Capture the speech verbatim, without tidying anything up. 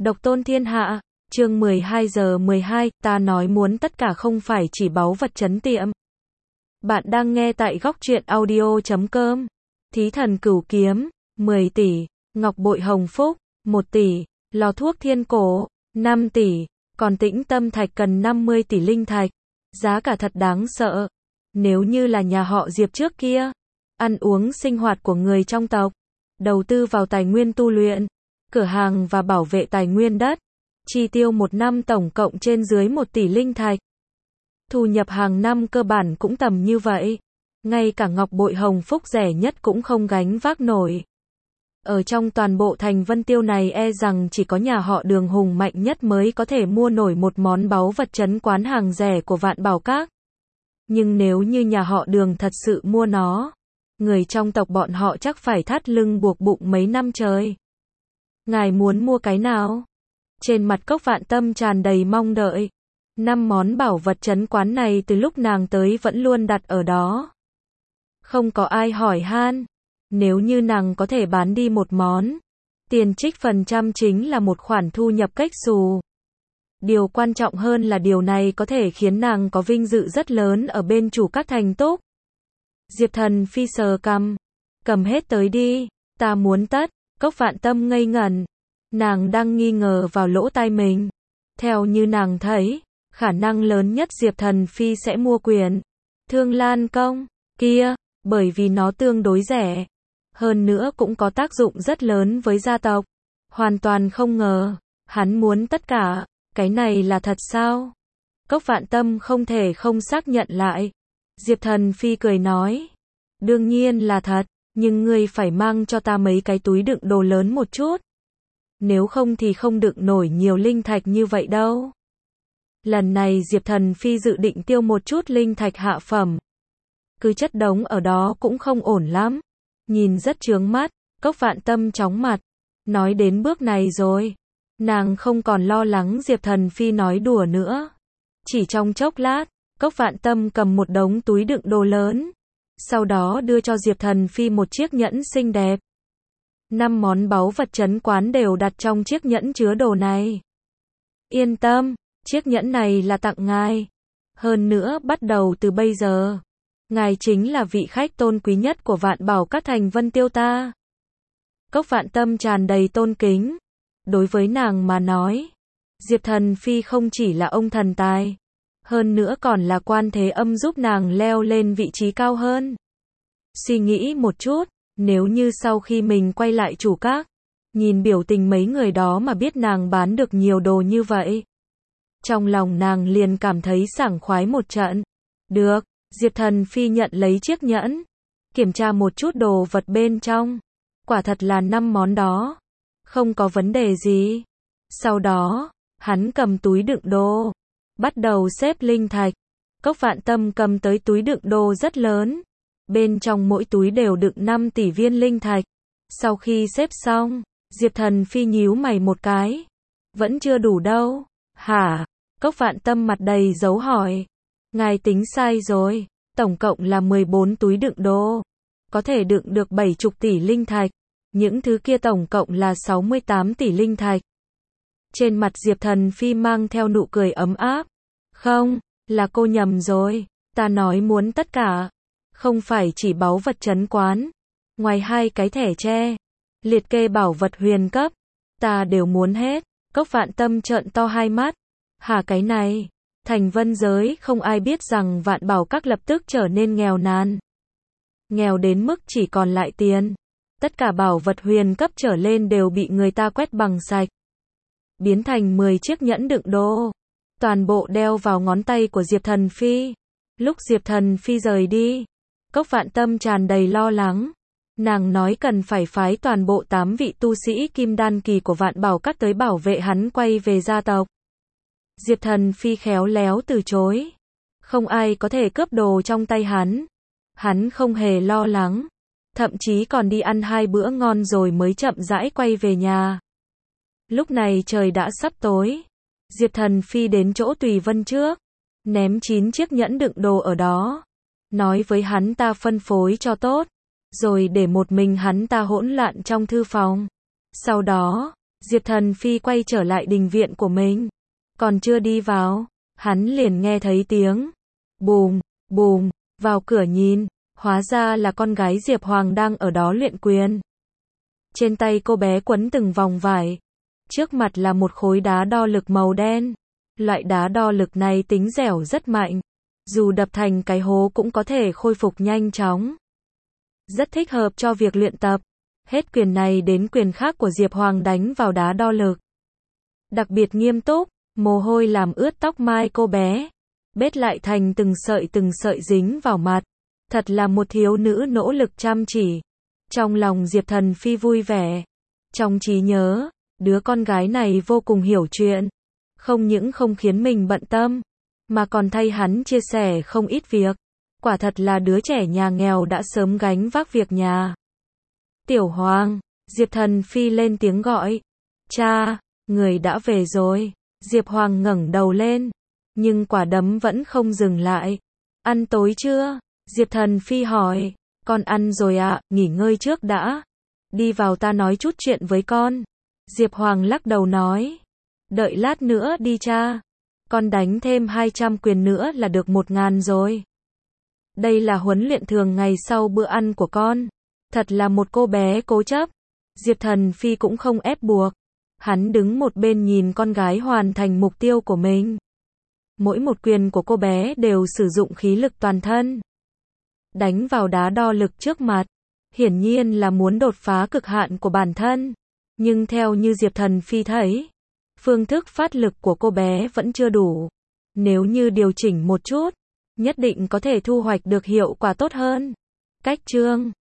Độc tôn thiên hạ, chương mười hai giờ mười hai, ta nói muốn tất cả không phải chỉ báu vật trấn tiệm. Bạn đang nghe tại góc truyện audio chấm com. Thí thần cửu kiếm, mười tỷ, ngọc bội hồng phúc, một tỷ, lò thuốc thiên cổ, năm tỷ, còn tĩnh tâm thạch cần năm mươi tỷ linh thạch. Giá cả thật đáng sợ. Nếu như là nhà họ Diệp trước kia, ăn uống sinh hoạt của người trong tộc, đầu tư vào tài nguyên tu luyện, cửa hàng và bảo vệ tài nguyên đất, chi tiêu một năm tổng cộng trên dưới một tỷ linh thạch. Thu nhập hàng năm cơ bản cũng tầm như vậy. Ngay cả ngọc bội hồng phúc rẻ nhất cũng không gánh vác nổi. Ở trong toàn bộ thành Vân Tiêu này e rằng chỉ có nhà họ Đường hùng mạnh nhất mới có thể mua nổi một món báu vật trấn quán hàng rẻ của Vạn Bảo Các. Nhưng nếu như nhà họ Đường thật sự mua nó, người trong tộc bọn họ chắc phải thắt lưng buộc bụng mấy năm trời. Ngài muốn mua cái nào? Trên mặt Cốc Vạn Tâm tràn đầy mong đợi. Năm món bảo vật trấn quán này từ lúc nàng tới vẫn luôn đặt ở đó. Không có ai hỏi han. Nếu như nàng có thể bán đi một món, tiền trích phần trăm chính là một khoản thu nhập cách xù. Điều quan trọng hơn là điều này có thể khiến nàng có vinh dự rất lớn ở bên chủ các thành túc. Diệp Thần Phi sờ cằm, cầm hết tới đi, ta muốn tất. Cốc Vạn Tâm ngây ngẩn, nàng đang nghi ngờ vào lỗ tai mình. Theo như nàng thấy, khả năng lớn nhất Diệp Thần Phi sẽ mua quyền Thương Lan Công kia, bởi vì nó tương đối rẻ. Hơn nữa cũng có tác dụng rất lớn với gia tộc. Hoàn toàn không ngờ, hắn muốn tất cả. Cái này là thật sao? Cốc Vạn Tâm không thể không xác nhận lại. Diệp Thần Phi cười nói, đương nhiên là thật, nhưng ngươi phải mang cho ta mấy cái túi đựng đồ lớn một chút. Nếu không thì không đựng nổi nhiều linh thạch như vậy đâu. Lần này Diệp Thần Phi dự định tiêu một chút linh thạch hạ phẩm. Cứ chất đống ở đó cũng không ổn lắm. Nhìn rất chướng mắt, Cốc Vạn Tâm chóng mặt. Nói đến bước này rồi, nàng không còn lo lắng Diệp Thần Phi nói đùa nữa. Chỉ trong chốc lát, Cốc Vạn Tâm cầm một đống túi đựng đồ lớn. Sau đó đưa cho Diệp Thần Phi một chiếc nhẫn xinh đẹp. Năm món báu vật trấn quán đều đặt trong chiếc nhẫn chứa đồ này. Yên tâm, chiếc nhẫn này là tặng ngài. Hơn nữa bắt đầu từ bây giờ, ngài chính là vị khách tôn quý nhất của Vạn Bảo Các thành Vân Tiêu ta. Cốc Vạn Tâm tràn đầy tôn kính. Đối với nàng mà nói, Diệp Thần Phi không chỉ là ông thần tài, hơn nữa còn là quan thế âm giúp nàng leo lên vị trí cao hơn. Suy nghĩ một chút, nếu như sau khi mình quay lại chủ các, nhìn biểu tình mấy người đó mà biết nàng bán được nhiều đồ như vậy, trong lòng nàng liền cảm thấy sảng khoái một trận. Được, Diệp Thần Phi nhận lấy chiếc nhẫn, kiểm tra một chút đồ vật bên trong. Quả thật là năm món đó. Không có vấn đề gì. Sau đó, hắn cầm túi đựng đồ, bắt đầu xếp linh thạch. Cốc Vạn Tâm cầm tới túi đựng đồ rất lớn. Bên trong mỗi túi đều đựng năm tỷ viên linh thạch. Sau khi xếp xong, Diệp Thần Phi nhíu mày một cái. Vẫn chưa đủ đâu. Hả? Cốc Vạn Tâm mặt đầy dấu hỏi. Ngài tính sai rồi. Tổng cộng là mười bốn túi đựng đồ. Có thể đựng được bảy mươi tỷ linh thạch. Những thứ kia tổng cộng là sáu mươi tám tỷ linh thạch. Trên mặt Diệp Thần Phi mang theo nụ cười ấm áp. Không, là cô nhầm rồi. Ta nói muốn tất cả. Không phải chỉ báu vật trấn quán. Ngoài hai cái thẻ tre, liệt kê bảo vật huyền cấp, ta đều muốn hết. Cốc Vạn Tâm trợn to hai mắt. Hả, cái này? Thành Vân giới không ai biết rằng Vạn Bảo Các lập tức trở nên nghèo nàn. Nghèo đến mức chỉ còn lại tiền. Tất cả bảo vật huyền cấp trở lên đều bị người ta quét bằng sạch. Biến thành mười chiếc nhẫn đựng đồ. Toàn bộ đeo vào ngón tay của Diệp Thần Phi. Lúc Diệp Thần Phi rời đi, Cốc Vạn Tâm tràn đầy lo lắng. Nàng nói cần phải phái toàn bộ tám vị tu sĩ kim đan kỳ của Vạn Bảo Các tới bảo vệ hắn quay về gia tộc. Diệp Thần Phi khéo léo từ chối. Không ai có thể cướp đồ trong tay hắn. Hắn không hề lo lắng. Thậm chí còn đi ăn hai bữa ngon rồi mới chậm rãi quay về nhà. Lúc này trời đã sắp tối. Diệp Thần Phi đến chỗ Tùy Vân trước, ném chín chiếc nhẫn đựng đồ ở đó. Nói với hắn ta phân phối cho tốt, rồi để một mình hắn ta hỗn loạn trong thư phòng. Sau đó, Diệp Thần Phi quay trở lại đình viện của mình. Còn chưa đi vào, hắn liền nghe thấy tiếng bùm, bùm, vào cửa nhìn, hóa ra là con gái Diệp Hoàng đang ở đó luyện quyền. Trên tay cô bé quấn từng vòng vải. Trước mặt là một khối đá đo lực màu đen. Loại đá đo lực này tính dẻo rất mạnh. Dù đập thành cái hố cũng có thể khôi phục nhanh chóng. Rất thích hợp cho việc luyện tập. Hết quyền này đến quyền khác của Diệp Hoàng đánh vào đá đo lực. Đặc biệt nghiêm túc, mồ hôi làm ướt tóc mai cô bé. Bết lại thành từng sợi từng sợi dính vào mặt. Thật là một thiếu nữ nỗ lực chăm chỉ. Trong lòng Diệp Thần Phi vui vẻ. Trong trí nhớ, đứa con gái này vô cùng hiểu chuyện. Không những không khiến mình bận tâm, mà còn thay hắn chia sẻ không ít việc. Quả thật là đứa trẻ nhà nghèo đã sớm gánh vác việc nhà. Tiểu Hoàng, Diệp Thần Phi lên tiếng gọi. Cha, người đã về rồi. Diệp Hoàng ngẩng đầu lên, nhưng quả đấm vẫn không dừng lại. Ăn tối chưa? Diệp Thần Phi hỏi. Con ăn rồi ạ, nghỉ ngơi trước đã. Đi vào ta nói chút chuyện với con. Diệp Hoàng lắc đầu nói. Đợi lát nữa đi cha. Con đánh thêm hai trăm quyền nữa là được một ngàn rồi. Đây là huấn luyện thường ngày sau bữa ăn của con. Thật là một cô bé cố chấp. Diệp Thần Phi cũng không ép buộc. Hắn đứng một bên nhìn con gái hoàn thành mục tiêu của mình. Mỗi một quyền của cô bé đều sử dụng khí lực toàn thân. Đánh vào đá đo lực trước mặt. Hiển nhiên là muốn đột phá cực hạn của bản thân. Nhưng theo như Diệp Thần Phi thấy, phương thức phát lực của cô bé vẫn chưa đủ. Nếu như điều chỉnh một chút, nhất định có thể thu hoạch được hiệu quả tốt hơn. Cách chương